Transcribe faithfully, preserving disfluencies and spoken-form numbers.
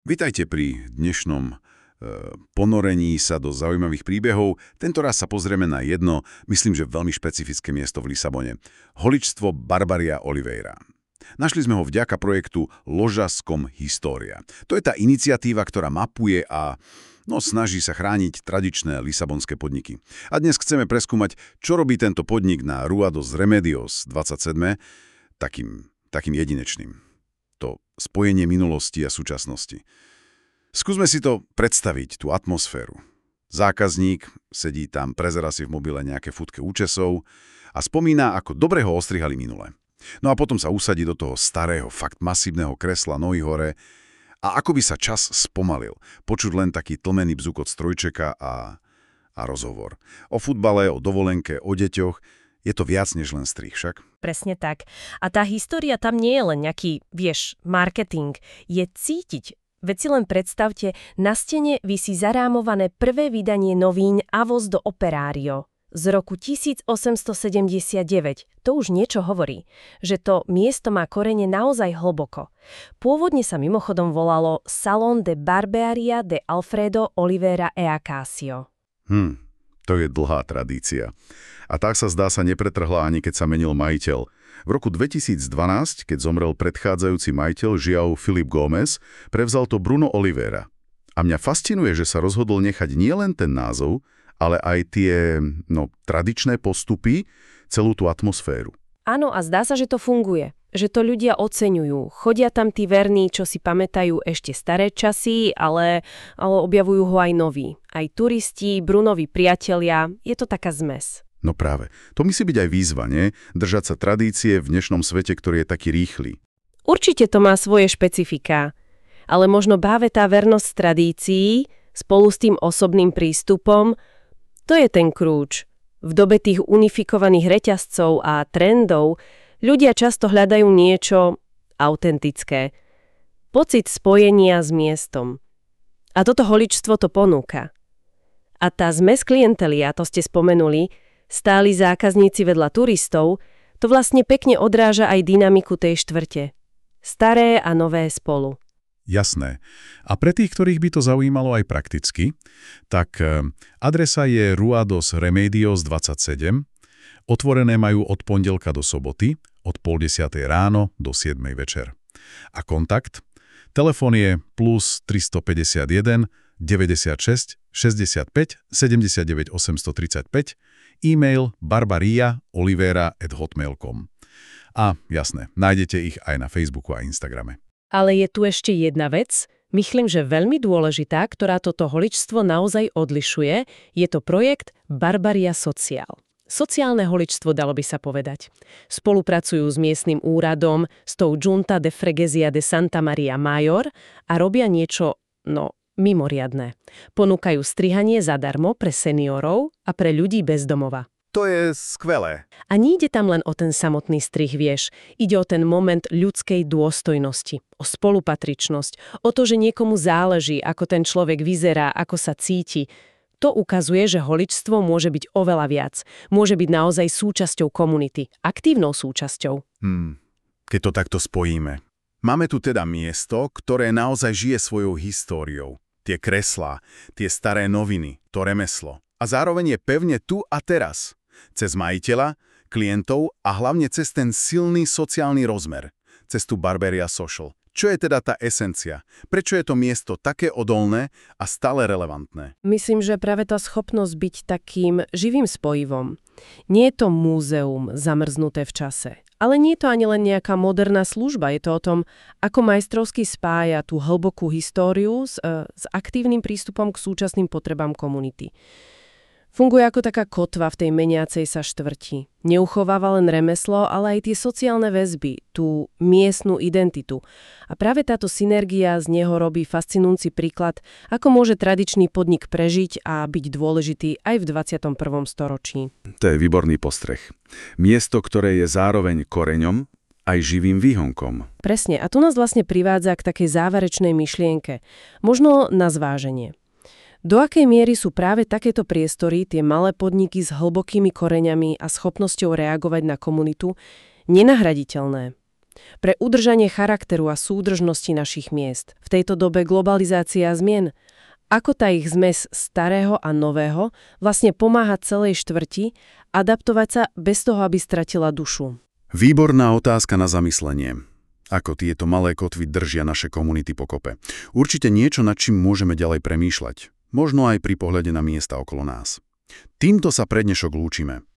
Vitajte pri dnešnom e, ponorení sa do zaujímavých príbehov. Tento raz sa pozrieme na jedno, myslím, že veľmi špecifické miesto v Lisabone. Holičstvo Barbaria Oliveira. Našli sme ho vďaka projektu Ložaskom História. To je tá iniciatíva, ktorá mapuje a no, snaží sa chrániť tradičné lisabonské podniky. A dnes chceme preskúmať, čo robí tento podnik na Rua dos Remedios dvadsaťsedem takým, takým jedinečným. To spojenie minulosti a súčasnosti. Skúsme si to predstaviť, tú atmosféru. Zákazník sedí tam, prezerá si v mobile nejaké fotke účesov a spomína, ako dobre ho ostrihali minule. No a potom sa usadí do toho starého, fakt masívneho kresla nohy hore a ako by sa čas spomalil. Počuť len taký tlmený bzuk od strojčeka a, a rozhovor. O futbale, o dovolenke, o deťoch. Je to viac než len strih však. Presne tak. A tá história tam nie je len nejaký, vieš, marketing. Je cítiť. Veď si len predstavte, na stene visí zarámované prvé vydanie novín A Voz do Operario z roku tisícosemstosedemdesiatdeväť. To už niečo hovorí, že to miesto má korene naozaj hlboko. Pôvodne sa mimochodom volalo Salón de Barbearia de Alfredo Oliveira e Acasio. Hm, to je dlhá tradícia. A tak sa zdá sa nepretrhla ani keď sa menil majiteľ. V roku dvetisícdvanásť, keď zomrel predchádzajúci majiteľ João Filipe Gomes, prevzal to Bruno Oliveira. A mňa fascinuje, že sa rozhodol nechať nielen ten názov, ale aj tie no, tradičné postupy, celú tú atmosféru. Áno, a zdá sa, že to funguje. Že to ľudia oceňujú. Chodia tam tí verní, čo si pamätajú ešte staré časy, ale, ale objavujú ho aj noví. Aj turisti, Brunovi priatelia. Je to taká zmes. No práve. To musí byť aj výzva, nie? Držať sa tradície v dnešnom svete, ktorý je taký rýchly. Určite to má svoje špecifiká. Ale možno práve tá vernosť tradícií spolu s tým osobným prístupom, to je ten kľúč. V dobe tých unifikovaných reťazcov a trendov ľudia často hľadajú niečo autentické. Pocit spojenia s miestom. A toto holičstvo to ponúka. A tá zmes klientely, a to ste spomenuli, stáli zákazníci vedľa turistov, to vlastne pekne odráža aj dynamiku tej štvrte. Staré a nové spolu. Jasné. A pre tých, ktorých by to zaujímalo aj prakticky, tak adresa je Rua dos Remedios dvadsaťsedem. Otvorené majú od pondelka do soboty, od pol desiatej ráno do siedmej večer. A kontakt? Telefón je plus tristopäťdesiatjeden deväťdesiatšesť šesťdesiatpäť sedemdesiatdeväť osemstotridsaťpäť, e-mail barbaria oliveira at hotmail bodka com. A jasné, nájdete ich aj na Facebooku a Instagrame. Ale je tu ešte jedna vec, myslím, že veľmi dôležitá, ktorá toto holičstvo naozaj odlišuje, je to projekt Barbaria Social. Sociálne holičstvo, dalo by sa povedať. Spolupracujú s miestnym úradom, s tou Junta de Freguesia de Santa Maria Maior a robia niečo, no, mimoriadne. Ponúkajú strihanie zadarmo pre seniorov a pre ľudí bez domova. To je skvelé. A nejde tam len o ten samotný strih, vieš. Ide o ten moment ľudskej dôstojnosti, o spolupatričnosť, o to, že niekomu záleží, ako ten človek vyzerá, ako sa cíti. To ukazuje, že holičstvo môže byť oveľa viac. Môže byť naozaj súčasťou komunity, aktívnou súčasťou. Hmm, keď to takto spojíme. Máme tu teda miesto, ktoré naozaj žije svojou históriou. Tie kreslá, tie staré noviny, to remeslo. A zároveň je pevne tu a teraz. Cez majiteľa, klientov a hlavne cez ten silný sociálny rozmer. Cez tú Barbaria Social. Čo je teda tá esencia? Prečo je to miesto také odolné a stále relevantné? Myslím, že práve tá schopnosť byť takým živým spojivom. Nie je to múzeum zamrznuté v čase. Ale nie je to ani len nejaká moderná služba. Je to o tom, ako majstrovsky spája tú hlbokú históriu s, e, s aktívnym prístupom k súčasným potrebám komunity. Funguje ako taká kotva v tej meniacej sa štvrti. Neuchováva len remeslo, ale aj tie sociálne väzby, tú miestnu identitu. A práve táto synergia z neho robí fascinujúci príklad, ako môže tradičný podnik prežiť a byť dôležitý aj v dvadsiatom prvom storočí. To je výborný postreh. Miesto, ktoré je zároveň koreňom aj živým výhonkom. Presne. A tu nás vlastne privádza k takej záverečnej myšlienke. Možno na zváženie. Do akej miery sú práve takéto priestory, tie malé podniky s hlbokými koreňami a schopnosťou reagovať na komunitu, nenahraditeľné? Pre udržanie charakteru a súdržnosti našich miest v tejto dobe globalizácie a zmien, ako tá ich zmes starého a nového vlastne pomáha celej štvrti adaptovať sa bez toho, aby stratila dušu. Výborná otázka na zamyslenie. Ako tieto malé kotvy držia naše komunity pokope. Určite niečo, nad čím môžeme ďalej premýšľať. Možno aj pri pohľade na miesta okolo nás. Týmto sa pre dnešok lúčime.